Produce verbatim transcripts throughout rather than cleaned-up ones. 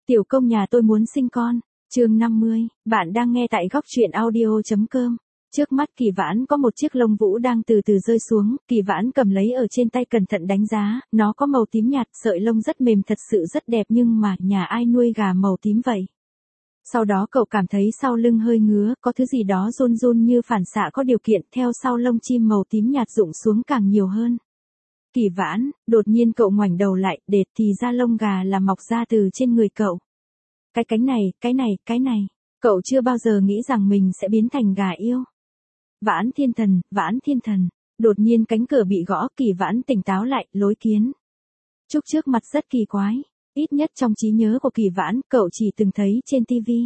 Tiểu công nhà tôi muốn sinh con. Chương năm mươi, bạn đang nghe tại góc truyện audio.com. Trước mắt Kỳ Vãn có một chiếc lông vũ đang từ từ rơi xuống, Kỳ Vãn cầm lấy ở trên tay cẩn thận đánh giá, nó có màu tím nhạt, sợi lông rất mềm thật sự rất đẹp nhưng mà nhà ai nuôi gà màu tím vậy? Sau đó cậu cảm thấy sau lưng hơi ngứa, có thứ gì đó run run như phản xạ có điều kiện, theo sau lông chim màu tím nhạt rụng xuống càng nhiều hơn. Kỳ Vãn, đột nhiên cậu ngoảnh đầu lại, đệt thì ra lông gà là mọc ra từ trên người cậu. Cái cánh này, cái này, cái này, cậu chưa bao giờ nghĩ rằng mình sẽ biến thành gà yêu. Vãn Thiên Thần, Vãn Thiên Thần, đột nhiên cánh cửa bị gõ, Kỳ Vãn tỉnh táo lại, lối kiến. Trúc trước mặt rất kỳ quái, ít nhất trong trí nhớ của Kỳ Vãn, cậu chỉ từng thấy trên tivi.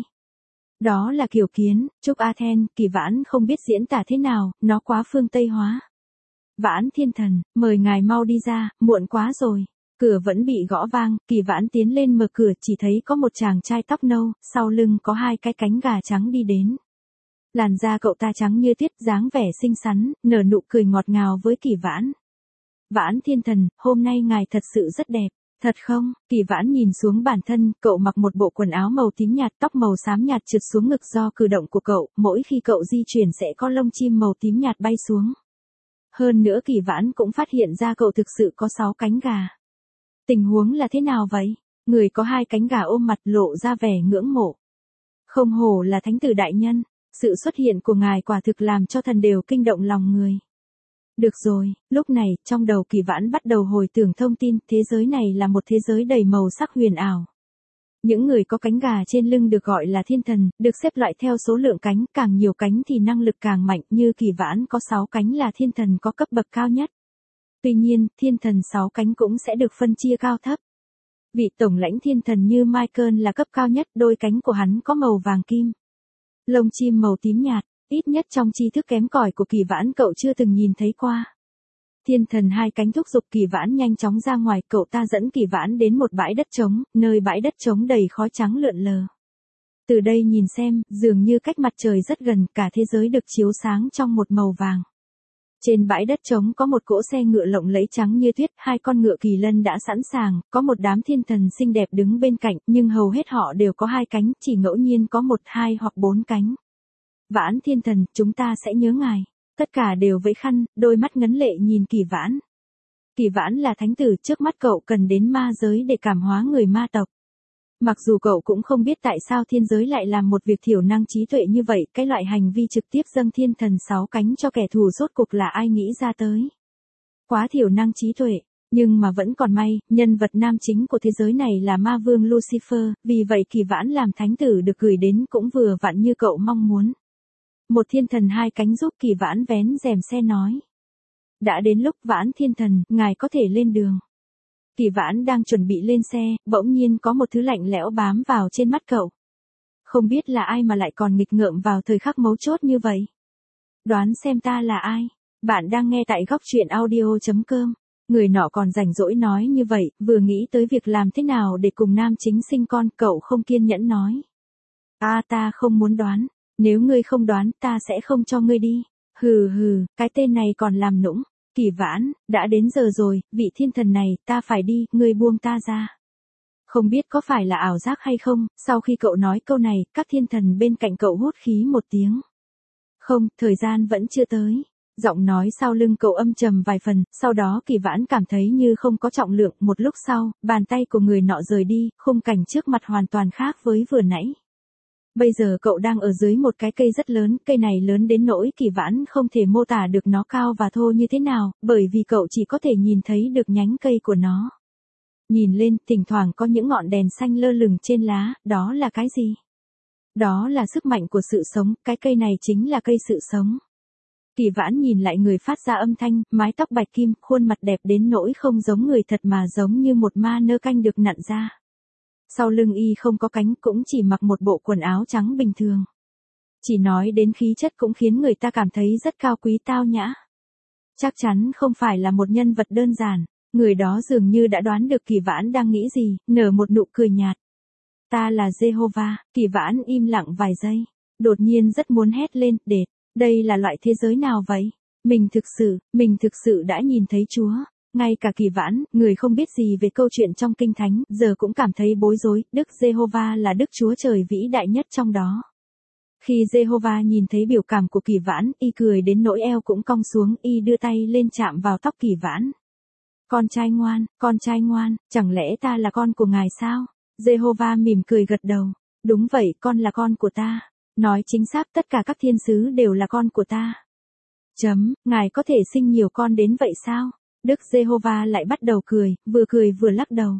Đó là kiểu kiến, Trúc Athen, Kỳ Vãn không biết diễn tả thế nào, nó quá phương Tây hóa. Vãn Thiên Thần, mời ngài mau đi ra, muộn quá rồi. Cửa vẫn bị gõ vang, Kỳ Vãn tiến lên mở cửa chỉ thấy có một chàng trai tóc nâu, sau lưng có hai cái cánh gà trắng đi đến. Làn da cậu ta trắng như tuyết, dáng vẻ xinh xắn, nở nụ cười ngọt ngào với Kỳ Vãn. Vãn Thiên Thần, hôm nay ngài thật sự rất đẹp, thật không? Kỳ Vãn nhìn xuống bản thân, cậu mặc một bộ quần áo màu tím nhạt, tóc màu xám nhạt trượt xuống ngực do cử động của cậu, mỗi khi cậu di chuyển sẽ có lông chim màu tím nhạt bay xuống. Hơn nữa Kỳ Vãn cũng phát hiện ra cậu thực sự có sáu cánh gà. Tình huống là thế nào vậy? Người có hai cánh gà ôm mặt lộ ra vẻ ngưỡng mộ. Không hổ là thánh tử đại nhân, sự xuất hiện của ngài quả thực làm cho thần đều kinh động lòng người. Được rồi, lúc này, trong đầu Kỳ Vãn bắt đầu hồi tưởng thông tin, thế giới này là một thế giới đầy màu sắc huyền ảo. Những người có cánh gà trên lưng được gọi là thiên thần, được xếp loại theo số lượng cánh, càng nhiều cánh thì năng lực càng mạnh, như Kỳ Vãn có sáu cánh là thiên thần có cấp bậc cao nhất. Tuy nhiên, thiên thần sáu cánh cũng sẽ được phân chia cao thấp. Vị tổng lãnh thiên thần như Michael là cấp cao nhất, đôi cánh của hắn có màu vàng kim. Lông chim màu tím nhạt, ít nhất trong tri thức kém cỏi của Kỳ Vãn cậu chưa từng nhìn thấy qua. Thiên thần hai cánh thúc giục Kỳ Vãn nhanh chóng ra ngoài, cậu ta dẫn Kỳ Vãn đến một bãi đất trống, nơi bãi đất trống đầy khói trắng lượn lờ. Từ đây nhìn xem, dường như cách mặt trời rất gần, cả thế giới được chiếu sáng trong một màu vàng. Trên bãi đất trống có một cỗ xe ngựa lộng lẫy trắng như tuyết, hai con ngựa kỳ lân đã sẵn sàng, có một đám thiên thần xinh đẹp đứng bên cạnh, nhưng hầu hết họ đều có hai cánh, chỉ ngẫu nhiên có một, hai hoặc bốn cánh. Vãn Thiên Thần, chúng ta sẽ nhớ ngài. Tất cả đều vẫy khăn, đôi mắt ngấn lệ nhìn Kỳ Vãn. Kỳ Vãn là thánh tử, trước mắt cậu cần đến ma giới để cảm hóa người ma tộc. Mặc dù cậu cũng không biết tại sao thiên giới lại làm một việc thiểu năng trí tuệ như vậy, cái loại hành vi trực tiếp dâng thiên thần sáu cánh cho kẻ thù rốt cục là ai nghĩ ra tới. Quá thiểu năng trí tuệ, nhưng mà vẫn còn may, nhân vật nam chính của thế giới này là ma vương Lucifer, vì vậy Kỳ Vãn làm thánh tử được gửi đến cũng vừa vặn như cậu mong muốn. Một thiên thần hai cánh giúp Kỳ Vãn vén rèm xe nói. Đã đến lúc Vãn Thiên Thần, ngài có thể lên đường. Kỳ Vãn đang chuẩn bị lên xe, bỗng nhiên có một thứ lạnh lẽo bám vào trên mắt cậu. Không biết là ai mà lại còn nghịch ngợm vào thời khắc mấu chốt như vậy. Đoán xem ta là ai? Bạn đang nghe tại góc truyện audio.com. Người nọ còn rảnh rỗi nói như vậy, vừa nghĩ tới việc làm thế nào để cùng nam chính sinh con, cậu không kiên nhẫn nói. À ta không muốn đoán, nếu ngươi không đoán ta sẽ không cho ngươi đi. Hừ hừ, cái tên này còn làm nũng. Kỳ Vãn, đã đến giờ rồi, vị thiên thần này, ta phải đi, ngươi buông ta ra. Không biết có phải là ảo giác hay không, sau khi cậu nói câu này, các thiên thần bên cạnh cậu hốt khí một tiếng. Không, thời gian vẫn chưa tới. Giọng nói sau lưng cậu âm trầm vài phần, sau đó Kỳ Vãn cảm thấy như không có trọng lượng, một lúc sau, bàn tay của người nọ rời đi, khung cảnh trước mặt hoàn toàn khác với vừa nãy. Bây giờ cậu đang ở dưới một cái cây rất lớn, cây này lớn đến nỗi Kỳ Vãn không thể mô tả được nó cao và thô như thế nào, bởi vì cậu chỉ có thể nhìn thấy được nhánh cây của nó. Nhìn lên, thỉnh thoảng có những ngọn đèn xanh lơ lửng trên lá, đó là cái gì? Đó là sức mạnh của sự sống, cái cây này chính là cây sự sống. Kỳ Vãn nhìn lại người phát ra âm thanh, mái tóc bạch kim, khuôn mặt đẹp đến nỗi không giống người thật mà giống như một ma nơ canh được nặn ra. Sau lưng y không có cánh, cũng chỉ mặc một bộ quần áo trắng bình thường. Chỉ nói đến khí chất cũng khiến người ta cảm thấy rất cao quý tao nhã. Chắc chắn không phải là một nhân vật đơn giản, người đó dường như đã đoán được Kỳ Vãn đang nghĩ gì, nở một nụ cười nhạt. Ta là Jehovah. Kỳ Vãn im lặng vài giây, đột nhiên rất muốn hét lên, đệt, đây là loại thế giới nào vậy? Mình thực sự, mình thực sự đã nhìn thấy Chúa. Ngay cả Kỳ Vãn, người không biết gì về câu chuyện trong Kinh Thánh, giờ cũng cảm thấy bối rối, Đức Giê-hô-va là Đức Chúa Trời vĩ đại nhất trong đó. Khi Giê-hô-va nhìn thấy biểu cảm của Kỳ Vãn, y cười đến nỗi eo cũng cong xuống, y đưa tay lên chạm vào tóc Kỳ Vãn. Con trai ngoan, con trai ngoan, chẳng lẽ ta là con của ngài sao? Giê-hô-va mỉm cười gật đầu. Đúng vậy, con là con của ta. Nói chính xác, tất cả các thiên sứ đều là con của ta. Chấm, ngài có thể sinh nhiều con đến vậy sao? Đức Giê-hô-va lại bắt đầu cười, vừa cười vừa lắc đầu.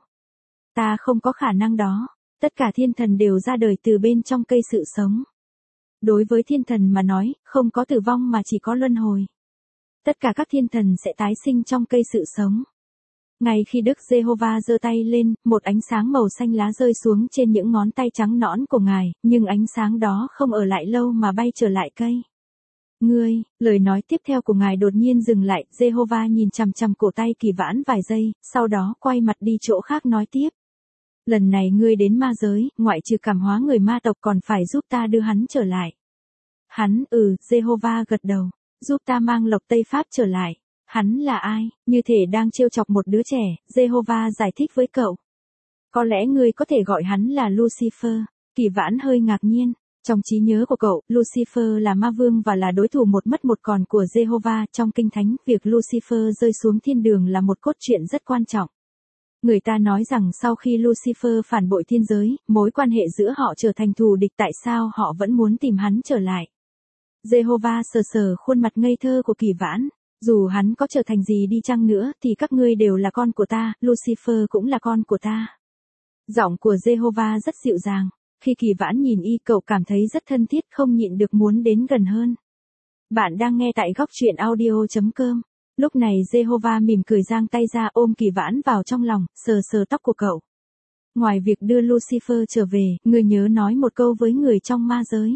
Ta không có khả năng đó. Tất cả thiên thần đều ra đời từ bên trong cây sự sống. Đối với thiên thần mà nói, không có tử vong mà chỉ có luân hồi. Tất cả các thiên thần sẽ tái sinh trong cây sự sống. Ngay khi Đức Giê-hô-va giơ tay lên, một ánh sáng màu xanh lá rơi xuống trên những ngón tay trắng nõn của ngài, nhưng ánh sáng đó không ở lại lâu mà bay trở lại cây. Ngươi, lời nói tiếp theo của ngài đột nhiên dừng lại, Giê-hô-va nhìn chằm chằm cổ tay Kỳ Vãn vài giây, sau đó quay mặt đi chỗ khác nói tiếp. Lần này ngươi đến ma giới, ngoại trừ cảm hóa người ma tộc còn phải giúp ta đưa hắn trở lại. Hắn, ừ, Giê-hô-va gật đầu, giúp ta mang lộc Tây Pháp trở lại. Hắn là ai? Như thể đang trêu chọc một đứa trẻ, Giê-hô-va giải thích với cậu. Có lẽ ngươi có thể gọi hắn là Lucifer. Kỳ Vãn hơi ngạc nhiên. Trong trí nhớ của cậu, Lucifer là ma vương và là đối thủ một mất một còn của Giê-hô-va. Trong Kinh Thánh, việc Lucifer rơi xuống thiên đường là một cốt truyện rất quan trọng. Người ta nói rằng sau khi Lucifer phản bội thiên giới, mối quan hệ giữa họ trở thành thù địch, tại sao họ vẫn muốn tìm hắn trở lại. Giê-hô-va sờ sờ khuôn mặt ngây thơ của Kỳ Vãn. Dù hắn có trở thành gì đi chăng nữa thì các ngươi đều là con của ta, Lucifer cũng là con của ta. Giọng của Giê-hô-va rất dịu dàng. Khi Kỳ Vãn nhìn y, cậu cảm thấy rất thân thiết, không nhịn được muốn đến gần hơn. Bạn đang nghe tại góc truyện audio chấm com. Lúc này Giê-hô-va mỉm cười giang tay ra ôm Kỳ Vãn vào trong lòng, sờ sờ tóc của cậu. Ngoài việc đưa Lucifer trở về, ngươi nhớ nói một câu với người trong ma giới.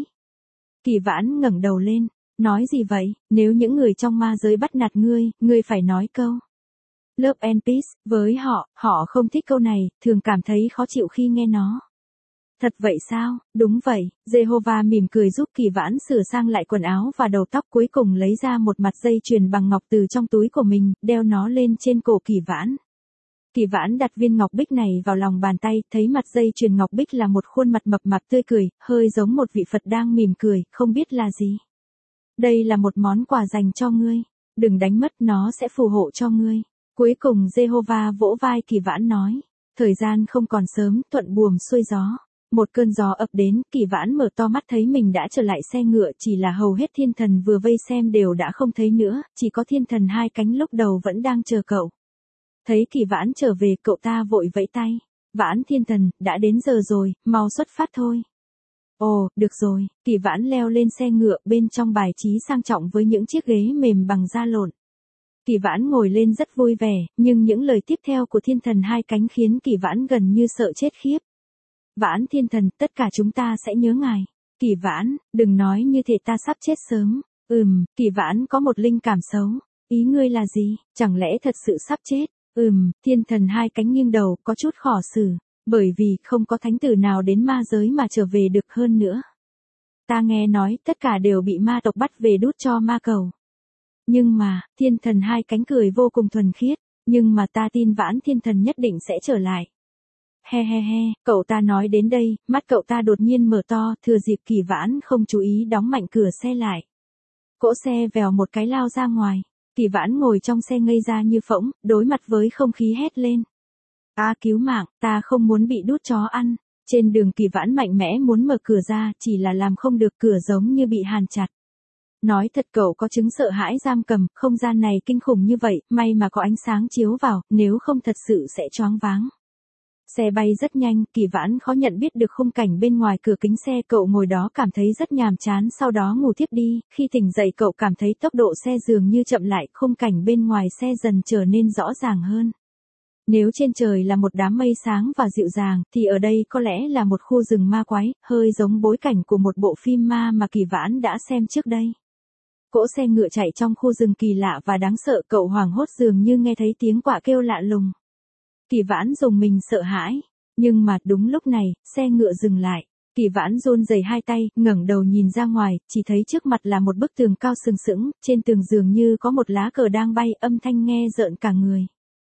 Kỳ Vãn ngẩng đầu lên. Nói gì vậy? Nếu những người trong ma giới bắt nạt ngươi, ngươi phải nói câu Love and Peace. Với họ, họ không thích câu này, thường cảm thấy khó chịu khi nghe nó. Thật vậy sao? Đúng vậy. Giê-hô-va mỉm cười giúp Kỳ Vãn sửa sang lại quần áo và đầu tóc, cuối cùng lấy ra một mặt dây chuyền bằng ngọc từ trong túi của mình, đeo nó lên trên cổ Kỳ Vãn. Kỳ Vãn đặt viên ngọc bích này vào lòng bàn tay, thấy mặt dây chuyền ngọc bích là một khuôn mặt mập mạp tươi cười, hơi giống một vị Phật đang mỉm cười, không biết là gì. Đây là một món quà dành cho ngươi. Đừng đánh mất, nó sẽ phù hộ cho ngươi. Cuối cùng Giê-hô-va vỗ vai Kỳ Vãn nói. Thời gian không còn sớm, thuận buồm xuôi gió. Một cơn gió ập đến, Kỳ Vãn mở to mắt thấy mình đã trở lại xe ngựa, chỉ là hầu hết thiên thần vừa vây xem đều đã không thấy nữa, chỉ có thiên thần hai cánh lúc đầu vẫn đang chờ cậu. Thấy Kỳ Vãn trở về, cậu ta vội vẫy tay. Vãn thiên thần, đã đến giờ rồi, mau xuất phát thôi. Ồ, được rồi. Kỳ Vãn leo lên xe ngựa, bên trong bài trí sang trọng với những chiếc ghế mềm bằng da lộn. Kỳ Vãn ngồi lên rất vui vẻ, nhưng những lời tiếp theo của thiên thần hai cánh khiến Kỳ Vãn gần như sợ chết khiếp. Vãn thiên thần, tất cả chúng ta sẽ nhớ ngài. Kỳ Vãn, đừng nói như thể ta sắp chết sớm. Ừm, Kỳ Vãn có một linh cảm xấu. Ý ngươi là gì? Chẳng lẽ thật sự sắp chết? Ừm, thiên thần hai cánh nghiêng đầu, có chút khó xử. Bởi vì không có thánh tử nào đến ma giới mà trở về được hơn nữa. Ta nghe nói tất cả đều bị ma tộc bắt về đút cho ma cầu. Nhưng mà, thiên thần hai cánh cười vô cùng thuần khiết. Nhưng mà ta tin Vãn thiên thần nhất định sẽ trở lại. He he he, cậu ta nói đến đây, mắt cậu ta đột nhiên mở to, thừa dịp Kỳ Vãn không chú ý đóng mạnh cửa xe lại. Cỗ xe vèo một cái lao ra ngoài. Kỳ Vãn ngồi trong xe ngây ra như phỗng, đối mặt với không khí hét lên. À, cứu mạng, ta không muốn bị đút chó ăn. Trên đường Kỳ Vãn mạnh mẽ muốn mở cửa ra, chỉ là làm không được, cửa giống như bị hàn chặt. Nói thật, cậu có chứng sợ hãi giam cầm, không gian này kinh khủng như vậy, may mà có ánh sáng chiếu vào, nếu không thật sự sẽ choáng váng. Xe bay rất nhanh, Kỳ Vãn khó nhận biết được khung cảnh bên ngoài cửa kính xe, cậu ngồi đó cảm thấy rất nhàm chán, sau đó ngủ thiếp đi, khi tỉnh dậy cậu cảm thấy tốc độ xe dường như chậm lại, khung cảnh bên ngoài xe dần trở nên rõ ràng hơn. Nếu trên trời là một đám mây sáng và dịu dàng, thì ở đây có lẽ là một khu rừng ma quái, hơi giống bối cảnh của một bộ phim ma mà Kỳ Vãn đã xem trước đây. Cỗ xe ngựa chạy trong khu rừng kỳ lạ và đáng sợ, cậu hoảng hốt dường như nghe thấy tiếng quạ kêu lạ lùng. Kỳ Vãn dùng mình sợ hãi, nhưng mà đúng lúc này, xe ngựa dừng lại. Kỳ Vãn run rẩy hai tay, ngẩng đầu nhìn ra ngoài, chỉ thấy trước mặt là một bức tường cao sừng sững, trên tường dường như có một lá cờ đang bay, âm thanh nghe rợn cả người.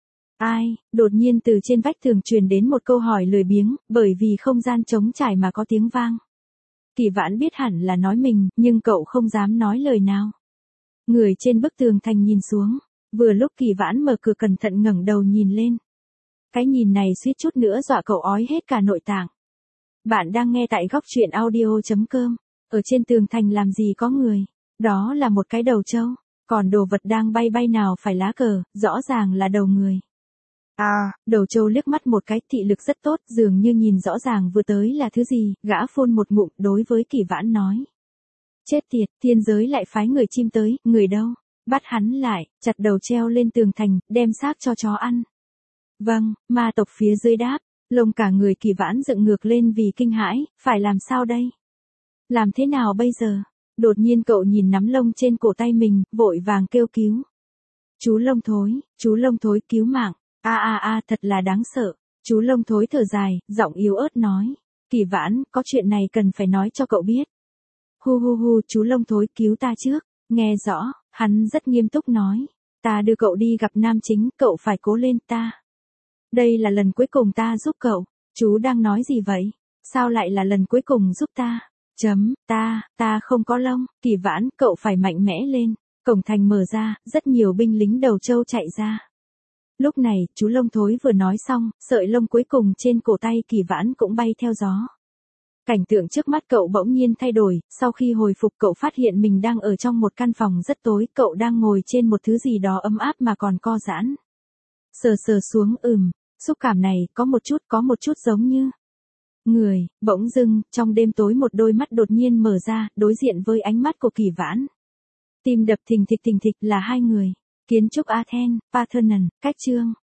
Ai, đột nhiên từ trên vách tường truyền đến một câu hỏi lười biếng, bởi vì không gian trống trải mà có tiếng vang. Kỳ Vãn biết hẳn là nói mình, nhưng cậu không dám nói lời nào. Người trên bức tường thành nhìn xuống, vừa lúc Kỳ Vãn mở cửa cẩn thận ngẩng đầu nhìn lên. Cái nhìn này suýt chút nữa dọa cậu ói hết cả nội tạng. Bạn đang nghe tại góc truyện audio chấm com. Ở trên tường thành làm gì có người, đó là một cái đầu trâu, còn đồ vật đang bay bay nào phải lá cờ, rõ ràng là đầu người. À, đầu trâu liếc mắt một cái, thị lực rất tốt, dường như nhìn rõ ràng vừa tới là thứ gì, gã phun một ngụm đối với Kỳ Vãn nói. Chết tiệt, thiên giới lại phái người chim tới, người đâu? Bắt hắn lại, chặt đầu treo lên tường thành, đem xác cho chó ăn. Vâng, ma tộc phía dưới đáp, lông cả người Kỳ Vãn dựng ngược lên vì kinh hãi, phải làm sao đây? Làm thế nào bây giờ? Đột nhiên cậu nhìn nắm lông trên cổ tay mình, vội vàng kêu cứu. Chú lông thối, chú lông thối cứu mạng, a a a thật là đáng sợ. Chú lông thối thở dài, giọng yếu ớt nói. Kỳ Vãn, có chuyện này cần phải nói cho cậu biết. Hu hu hu, chú lông thối cứu ta trước, nghe rõ, hắn rất nghiêm túc nói. Ta đưa cậu đi gặp nam chính, cậu phải cố lên ta. Đây là lần cuối cùng ta giúp cậu, chú đang nói gì vậy? Sao lại là lần cuối cùng giúp ta? Chấm, ta, ta không có lông, Kỳ Vãn, cậu phải mạnh mẽ lên. Cổng thành mở ra, rất nhiều binh lính đầu trâu chạy ra. Lúc này, chú lông thối vừa nói xong, sợi lông cuối cùng trên cổ tay Kỳ Vãn cũng bay theo gió. Cảnh tượng trước mắt cậu bỗng nhiên thay đổi, sau khi hồi phục cậu phát hiện mình đang ở trong một căn phòng rất tối, cậu đang ngồi trên một thứ gì đó ấm áp mà còn co giãn. Sờ sờ xuống, ừm, xúc cảm này, có một chút, có một chút giống như người. Bỗng dưng, trong đêm tối một đôi mắt đột nhiên mở ra, đối diện với ánh mắt của Kỳ Vãn. Tim đập thình thịch thình thịch là hai người. Kiến trúc Athens, Parthenon, cách chương.